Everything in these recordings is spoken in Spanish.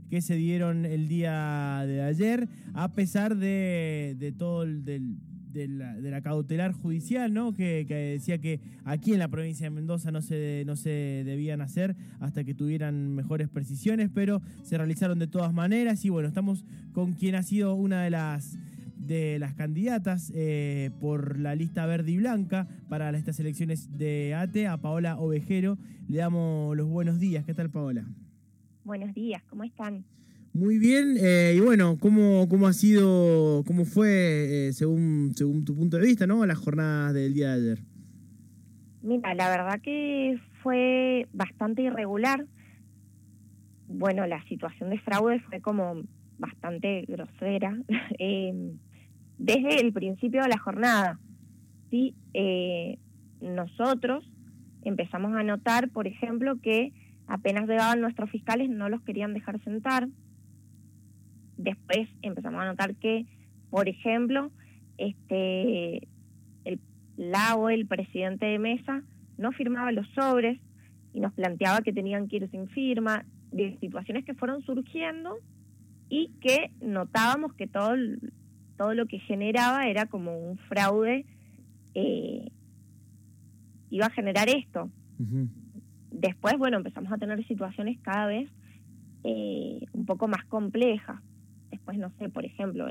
que se dieron el día de ayer, a pesar de todo de la cautelar judicial, ¿no? Que decía que aquí en la provincia de Mendoza no se debían hacer hasta que tuvieran mejores precisiones, pero se realizaron de todas maneras. Y bueno, estamos con quien ha sido una de las candidatas por la lista verde y blanca para estas elecciones de ATE, a Paola Ovejero. Le damos los buenos días. ¿Qué tal, Paola? Buenos días, ¿cómo están? Muy bien, y bueno, ¿cómo fue, según tu punto de vista, ¿no?, las jornadas del día de ayer? Mira, la verdad que fue bastante irregular. Bueno, la situación de fraude fue como bastante grosera desde el principio de la jornada. Sí, nosotros empezamos a notar, por ejemplo, que apenas llegaban nuestros fiscales no los querían dejar sentar. Después empezamos a notar que, por ejemplo, el presidente de mesa, no firmaba los sobres y nos planteaba que tenían que ir sin firma, de situaciones que fueron surgiendo y que notábamos que todo lo que generaba era como un fraude, iba a generar esto. Uh-huh. Después, bueno, empezamos a tener situaciones cada vez un poco más complejas. Después, no sé, por ejemplo,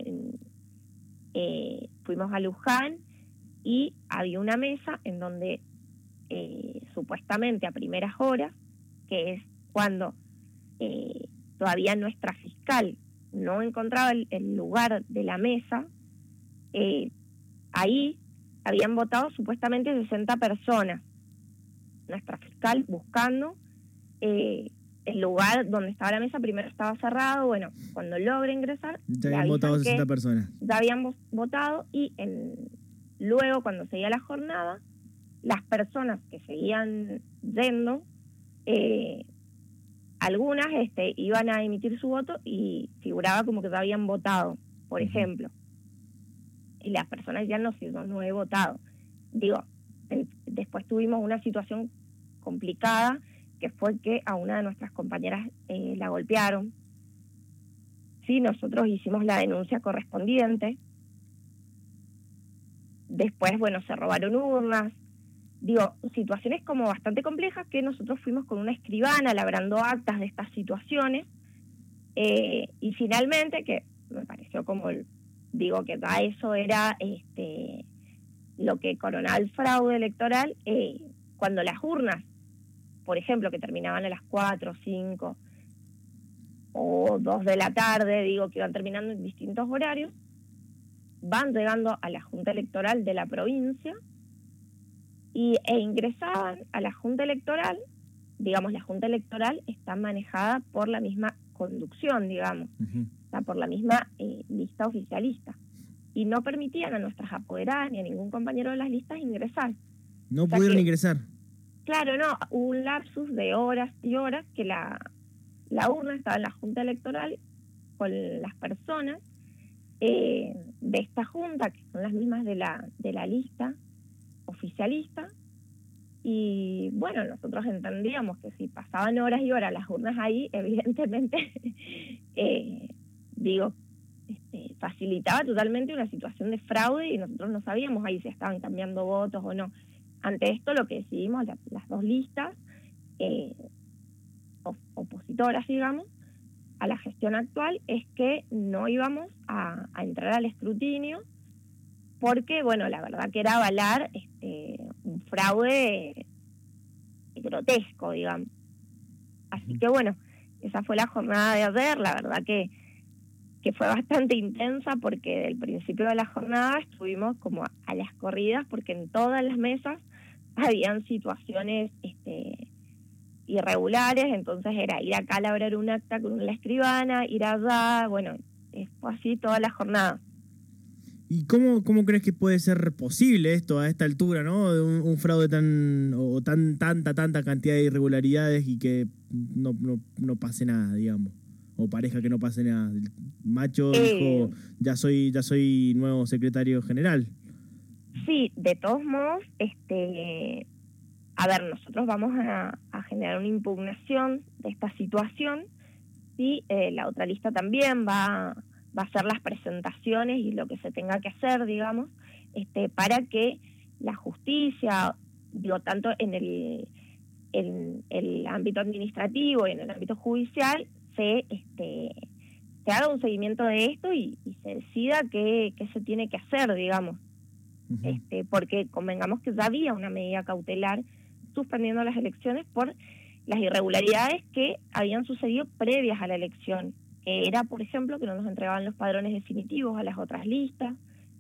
fuimos a Luján y había una mesa en donde supuestamente a primeras horas, que es cuando todavía nuestra fiscal no encontraba el lugar de la mesa, ahí habían votado supuestamente 60 personas. Nuestra fiscal buscando el lugar donde estaba la mesa, primero estaba cerrado. Bueno, cuando logra ingresar, ya habían votado 60 personas. Ya habían votado y luego, cuando seguía la jornada, las personas que seguían yendo, algunas iban a emitir su voto y figuraba como que ya habían votado, por ejemplo. Y las personas ya no he votado. Digo, después tuvimos una situación complicada, que fue que a una de nuestras compañeras la golpearon. Sí, nosotros hicimos la denuncia correspondiente. Después, bueno, se robaron urnas. Digo, situaciones como bastante complejas que nosotros fuimos con una escribana labrando actas de estas situaciones. Y finalmente, que me pareció como, digo, que ya eso era lo que coronaba el fraude electoral, cuando las urnas, por ejemplo, que terminaban a las 4, 5 o 2 de la tarde, digo, que iban terminando en distintos horarios, van llegando a la Junta Electoral de la provincia e ingresaban a la Junta Electoral. Digamos, la Junta Electoral está manejada por la misma conducción, digamos, uh-huh. Está por la misma lista oficialista, y no permitían a nuestras apoderadas ni a ningún compañero de las listas ingresar. No pudieron ingresar. Claro, no, hubo un lapsus de horas y horas que la urna estaba en la Junta Electoral con las personas de esta junta, que son las mismas de la lista oficialista. Y bueno, nosotros entendíamos que si pasaban horas y horas las urnas ahí, evidentemente, facilitaba totalmente una situación de fraude, y nosotros no sabíamos ahí si estaban cambiando votos o no. Ante esto, lo que decidimos las dos listas opositoras, digamos, a la gestión actual, es que no íbamos a entrar al escrutinio, porque, bueno, la verdad que era avalar un fraude grotesco, digamos. Así que, bueno, esa fue la jornada de ayer. La verdad que fue bastante intensa, porque del principio de la jornada estuvimos como a las corridas, porque en todas las mesas habían situaciones irregulares. Entonces era ir acá a labrar un acta con la escribana, ir allá, bueno, fue así toda la jornada. ¿Y cómo crees que puede ser posible esto a esta altura, ¿no? De un fraude tanta cantidad de irregularidades y que no pase nada, digamos? O parezca que no pase nada. El macho dijo, ya soy nuevo secretario general. Sí, de todos modos, a ver, nosotros vamos a generar una impugnación de esta situación, ¿sí? La otra lista también va a hacer las presentaciones y lo que se tenga que hacer, digamos, para que la justicia, digo, tanto en el ámbito administrativo y en el ámbito judicial, se haga un seguimiento de esto y se decida qué se tiene que hacer, digamos. Uh-huh. Porque convengamos que ya había una medida cautelar suspendiendo las elecciones por las irregularidades que habían sucedido previas a la elección. Era, por ejemplo, que no nos entregaban los padrones definitivos a las otras listas,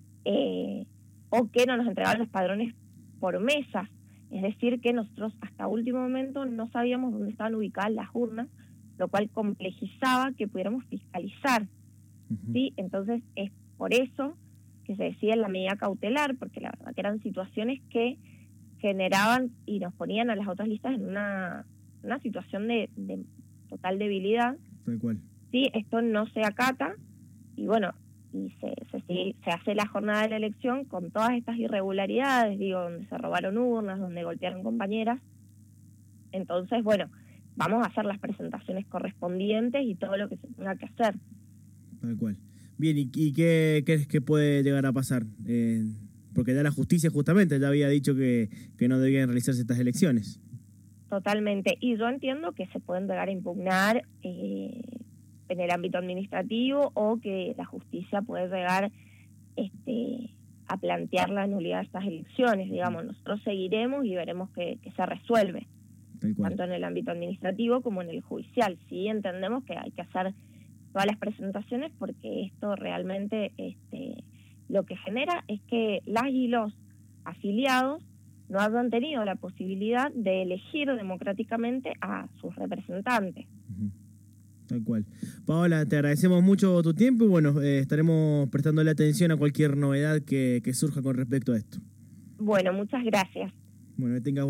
o que no nos entregaban los padrones por mesas. Es decir, que nosotros hasta último momento no sabíamos dónde estaban ubicadas las urnas, lo cual complejizaba que pudiéramos fiscalizar. Uh-huh. ¿Sí? Entonces es por eso que se decía la medida cautelar, porque la verdad que eran situaciones que generaban y nos ponían a las otras listas en una situación de total debilidad. Tal cual. Sí, esto no se acata y bueno, y se hace la jornada de la elección con todas estas irregularidades, digo, donde se robaron urnas, donde golpearon compañeras. Entonces, bueno, vamos a hacer las presentaciones correspondientes y todo lo que se tenga que hacer. Tal cual. Bien, ¿y qué crees que puede llegar a pasar? Porque ya la justicia justamente ya había dicho que no debían realizarse estas elecciones. Totalmente, y yo entiendo que se pueden llegar a impugnar en el ámbito administrativo, o que la justicia puede llegar a plantear la nulidad de estas elecciones. Digamos, nosotros seguiremos y veremos que se resuelve, tanto en el ámbito administrativo como en el judicial. Sí, entendemos que hay que hacer todas las presentaciones, porque esto realmente lo que genera es que las y los afiliados no hayan tenido la posibilidad de elegir democráticamente a sus representantes. Uh-huh. Tal cual. Paola, te agradecemos mucho tu tiempo y bueno, estaremos prestándole atención a cualquier novedad que surja con respecto a esto. Bueno, muchas gracias. Bueno, que tengas